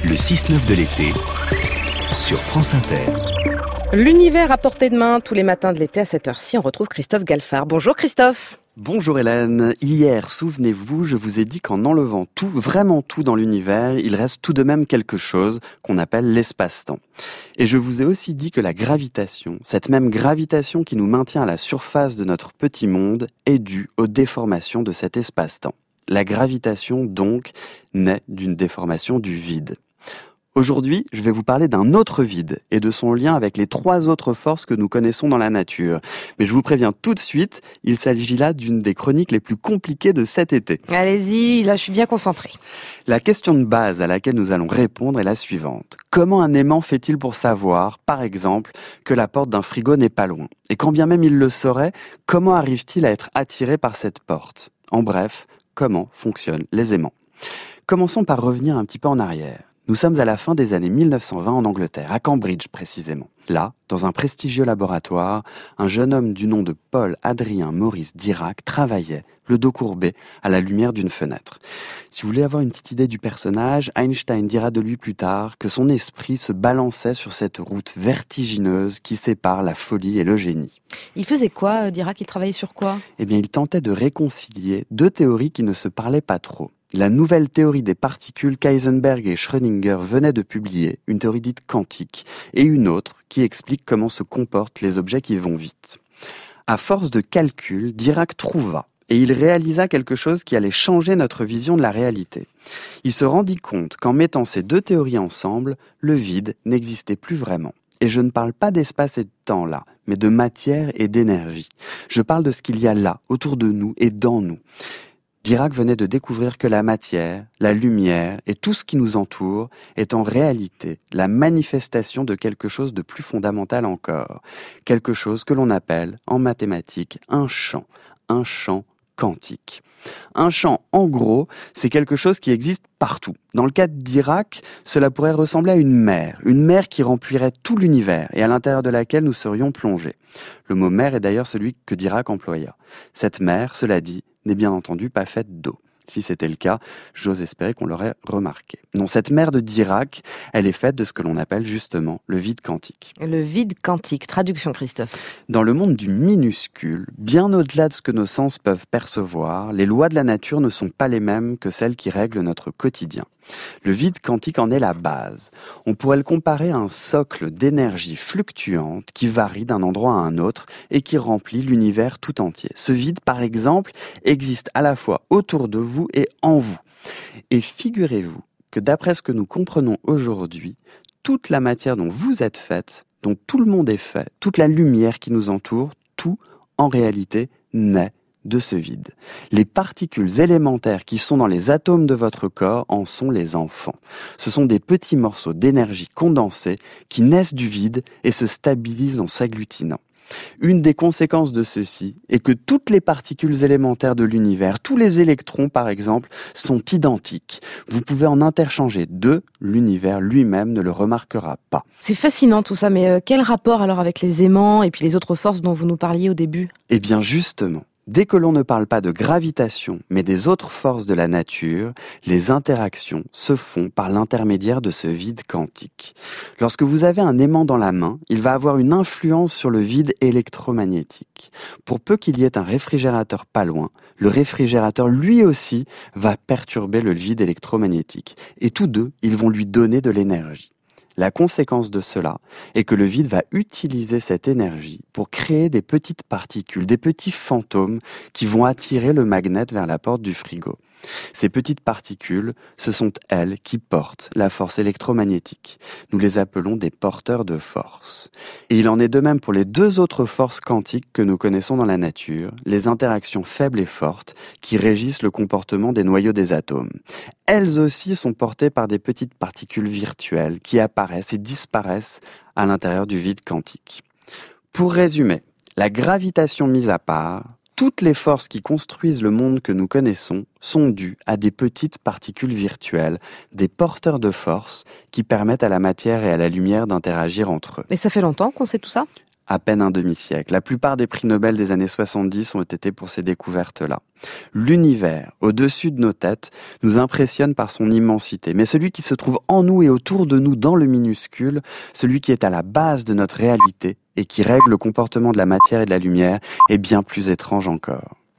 Le 6-9 de l'été sur France Inter. L'univers à portée de main, tous les matins de l'été à cette heure-ci, on retrouve Christophe Galfard. Bonjour Christophe. Bonjour Hélène. Hier, souvenez-vous, je vous ai dit qu'en enlevant tout, vraiment tout dans l'univers, il reste tout de même quelque chose qu'on appelle l'espace-temps. Et je vous ai aussi dit que la gravitation, cette même gravitation qui nous maintient à la surface de notre petit monde, est due aux déformations de cet espace-temps. La gravitation, donc, naît d'une déformation du vide. Aujourd'hui, je vais vous parler d'un autre vide et de son lien avec les 3 autres forces que nous connaissons dans la nature. Mais je vous préviens tout de suite, il s'agit là d'une des chroniques les plus compliquées de cet été. Allez-y, là je suis bien concentrée. La question de base à laquelle nous allons répondre est la suivante. Comment un aimant fait-il pour savoir, par exemple, que la porte d'un frigo n'est pas loin ? Et quand bien même il le saurait, comment arrive-t-il à être attiré par cette porte ? En bref, comment fonctionnent les aimants ? Commençons par revenir un petit peu en arrière. Nous sommes à la fin des années 1920 en Angleterre, à Cambridge précisément. Là, dans un prestigieux laboratoire, un jeune homme du nom de Paul Adrien Maurice Dirac travaillait, le dos courbé, à la lumière d'une fenêtre. Si vous voulez avoir une petite idée du personnage, Einstein dira de lui plus tard que son esprit se balançait sur cette route vertigineuse qui sépare la folie et le génie. Il faisait quoi, Dirac ? Il travaillait sur quoi ? Eh bien, il tentait de réconcilier 2 théories qui ne se parlaient pas trop. La nouvelle théorie des particules qu'Heisenberg et Schrödinger venaient de publier, une théorie dite quantique, et une autre qui explique comment se comportent les objets qui vont vite. À force de calculs, Dirac trouva, et il réalisa quelque chose qui allait changer notre vision de la réalité. Il se rendit compte qu'en mettant ces 2 théories ensemble, le vide n'existait plus vraiment. Et je ne parle pas d'espace et de temps là, mais de matière et d'énergie. Je parle de ce qu'il y a là, autour de nous et dans nous. Dirac venait de découvrir que la matière, la lumière et tout ce qui nous entoure est en réalité la manifestation de quelque chose de plus fondamental encore. Quelque chose que l'on appelle en mathématiques un champ quantique. Un champ, en gros, c'est quelque chose qui existe partout. Dans le cas de Dirac, cela pourrait ressembler à une mer qui remplirait tout l'univers et à l'intérieur de laquelle nous serions plongés. Le mot mer est d'ailleurs celui que Dirac employa. Cette mer, cela dit, n'est bien entendu pas faite d'eau. Si c'était le cas, j'ose espérer qu'on l'aurait remarqué. Non, cette mer de Dirac, elle est faite de ce que l'on appelle justement le vide quantique. Le vide quantique, traduction Christophe. Dans le monde du minuscule, bien au-delà de ce que nos sens peuvent percevoir, les lois de la nature ne sont pas les mêmes que celles qui règlent notre quotidien. Le vide quantique en est la base. On pourrait le comparer à un socle d'énergie fluctuante qui varie d'un endroit à un autre et qui remplit l'univers tout entier. Ce vide, par exemple, existe à la fois autour de vous et en vous. Et figurez-vous que d'après ce que nous comprenons aujourd'hui, toute la matière dont vous êtes faite, dont tout le monde est fait, toute la lumière qui nous entoure, tout, en réalité, naît de ce vide. Les particules élémentaires qui sont dans les atomes de votre corps en sont les enfants. Ce sont des petits morceaux d'énergie condensés qui naissent du vide et se stabilisent en s'agglutinant. Une des conséquences de ceci est que toutes les particules élémentaires de l'univers, tous les électrons par exemple, sont identiques. Vous pouvez en interchanger 2, l'univers lui-même ne le remarquera pas. C'est fascinant tout ça, mais quel rapport alors avec les aimants et puis les autres forces dont vous nous parliez au début ? Eh bien justement, dès que l'on ne parle pas de gravitation, mais des autres forces de la nature, les interactions se font par l'intermédiaire de ce vide quantique. Lorsque vous avez un aimant dans la main, il va avoir une influence sur le vide électromagnétique. Pour peu qu'il y ait un réfrigérateur pas loin, le réfrigérateur lui aussi va perturber le vide électromagnétique. Et tous 2, ils vont lui donner de l'énergie. La conséquence de cela est que le vide va utiliser cette énergie pour créer des petites particules, des petits fantômes qui vont attirer le magnet vers la porte du frigo. Ces petites particules, ce sont elles qui portent la force électromagnétique. Nous les appelons des porteurs de force. Et il en est de même pour les 2 autres forces quantiques que nous connaissons dans la nature, les interactions faibles et fortes qui régissent le comportement des noyaux des atomes. Elles aussi sont portées par des petites particules virtuelles qui apparaissent et disparaissent à l'intérieur du vide quantique. Pour résumer, la gravitation mise à part, toutes les forces qui construisent le monde que nous connaissons sont dues à des petites particules virtuelles, des porteurs de force qui permettent à la matière et à la lumière d'interagir entre eux. Et ça fait longtemps qu'on sait tout ça ? à peine un demi-siècle. La plupart des prix Nobel des années 70 ont été pour ces découvertes-là. L'univers, au-dessus de nos têtes, nous impressionne par son immensité. Mais celui qui se trouve en nous et autour de nous dans le minuscule, celui qui est à la base de notre réalité et qui règle le comportement de la matière et de la lumière, est bien plus étrange encore.